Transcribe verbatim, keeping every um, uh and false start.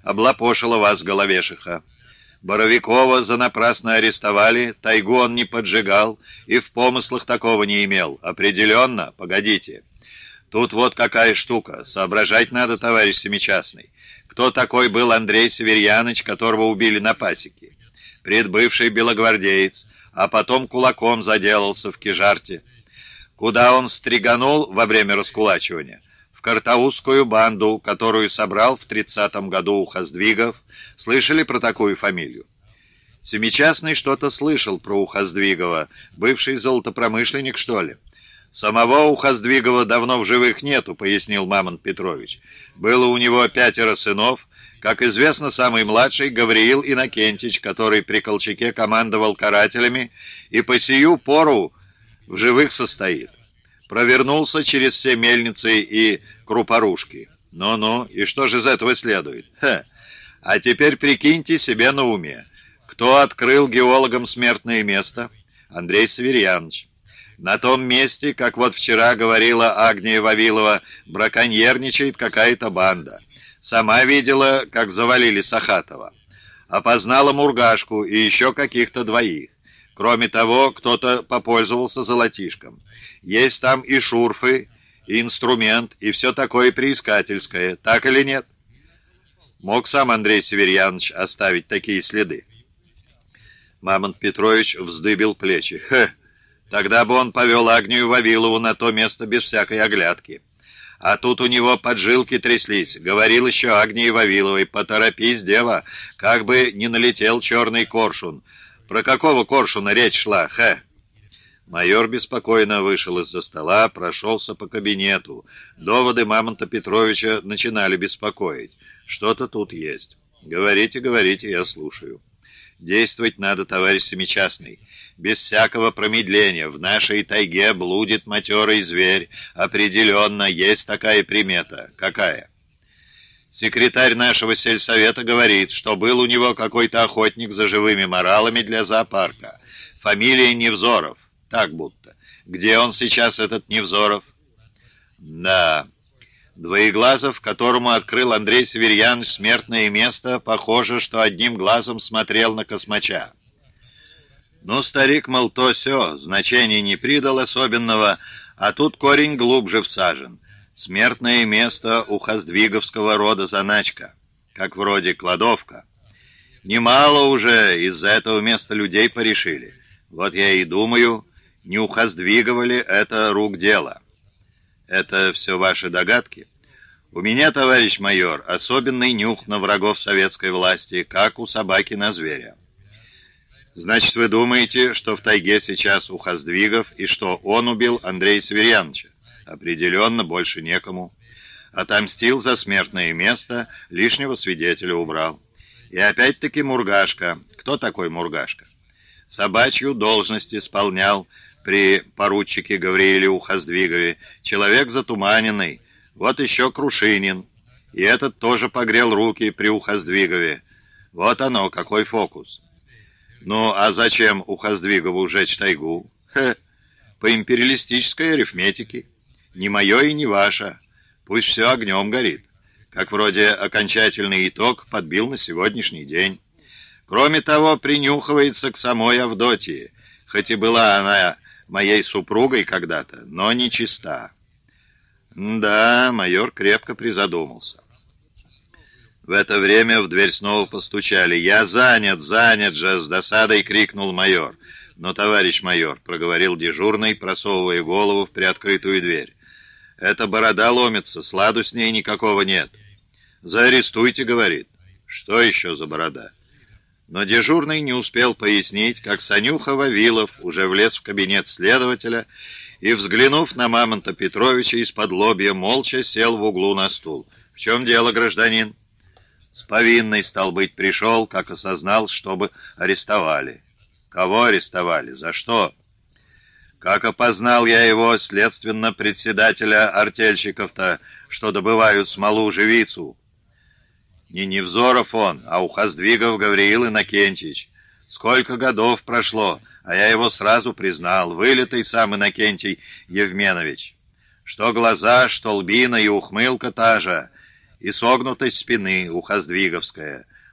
облапошила вас, головешиха. Боровикова занапрасно арестовали, тайгу он не поджигал и в помыслах такого не имел. Определенно, погодите. Тут вот какая штука. Соображать надо, товарищ Семичастный. Кто такой был Андрей Северьяныч, которого убили на пасеке? Предбывший белогвардеец, а потом кулаком заделался в Кижарте. Куда он стриганул во время раскулачивания? В картаузскую банду, которую собрал в тридцатом году у Хоздвигов. Слышали про такую фамилию? Семичастный что-то слышал про Ухоздвигова. Бывший золотопромышленник, что ли? Самого Ухоздвигова давно в живых нету, пояснил Мамонт Петрович. Было у него пятеро сынов. Как известно, самый младший — Гавриил Иннокентич, который при Колчаке командовал карателями и по сию пору в живых состоит. Провернулся через все мельницы и крупорушки. Ну-ну, и что же из этого следует? Ха! А теперь прикиньте себе на уме. Кто открыл геологам смертное место? Андрей Северьяныч. На том месте, как вот вчера говорила Агния Вавилова, браконьерничает какая-то банда. Сама видела, как завалили Сахатова. Опознала Мургашку и еще каких-то двоих. Кроме того, кто-то попользовался золотишком. Есть там и шурфы, и инструмент, и все такое приискательское. Так или нет? Мог сам Андрей Северьяныч оставить такие следы? Мамонт Петрович вздыбил плечи. Хе, тогда бы он повел Агнию Вавилову на то место без всякой оглядки. А тут у него поджилки тряслись. Говорил еще Агнии Вавиловой: поторопись, дева, как бы не налетел черный коршун. Про какого коршуна речь шла, хе? Майор беспокойно вышел из-за стола, прошелся по кабинету. Доводы Мамонта Петровича начинали беспокоить. Что-то тут есть. Говорите, говорите, я слушаю. Действовать надо, товарищ Семичастный. Без всякого промедления. В нашей тайге блудит матерый зверь. Определенно есть такая примета. Какая? Секретарь нашего сельсовета говорит, что был у него какой-то охотник за живыми моралами для зоопарка. Фамилия Невзоров. Так будто. Где он сейчас, этот Невзоров? Да. Двоеглазов, которому открыл Андрей Северьяныч смертное место, похоже, что одним глазом смотрел на космача. Ну, старик, мол, то сё, значения не придал особенного, а тут корень глубже всажен. Смертное место у хоздвиговского рода заначка, как вроде кладовка. Немало уже из-за этого места людей порешили. Вот я и думаю, не у Хоздвигова ли это рук дело? Это все ваши догадки? У меня, товарищ майор, особенный нюх на врагов советской власти, как у собаки на зверя. Значит, вы думаете, что в тайге сейчас у Хоздвигов и что он убил Андрея Северьяновича? Определенно, больше некому. Отомстил за смертное место, лишнего свидетеля убрал. И опять-таки Мургашка. Кто такой Мургашка? Собачью должность исполнял при поручике Гаврииле Ухоздвигове. Человек затуманенный. Вот еще Крушинин. И этот тоже погрел руки при Ухоздвигове. Вот оно, какой фокус. Ну, а зачем Ухоздвигову жечь тайгу? Хе, по империалистической арифметике. Не мое и не ваше. Пусть все огнем горит. Как вроде окончательный итог подбил на сегодняшний день. Кроме того, принюхивается к самой Авдотье. Хоть и была она моей супругой когда-то, но не чиста. Да, майор крепко призадумался. В это время в дверь снова постучали. «Я занят, занят же!» — с досадой крикнул майор. «Но, товарищ майор», — проговорил дежурный, просовывая голову в приоткрытую дверь, — «эта борода ломится, сладу с ней никакого нет». «Заарестуйте», — говорит. «Что еще за борода?» Но дежурный не успел пояснить, как Санюха Вавилов уже влез в кабинет следователя и, взглянув на Мамонта Петровича из-под лобья, молча сел в углу на стул. «В чем дело, гражданин?» «С повинной, стал быть, пришел, как осознал, чтобы арестовали». «Кого арестовали? За что?» «Как опознал я его, следственно, председателя артельщиков-то, что добывают смолу-живицу». «Не Невзоров он, а Ухоздвигов Гавриил Иннокентич. Сколько годов прошло, а я его сразу признал, вылитый сам Иннокентий Евменович. Что глаза, что лбина и ухмылка та же. и согнутость спины у Хоздвиговская.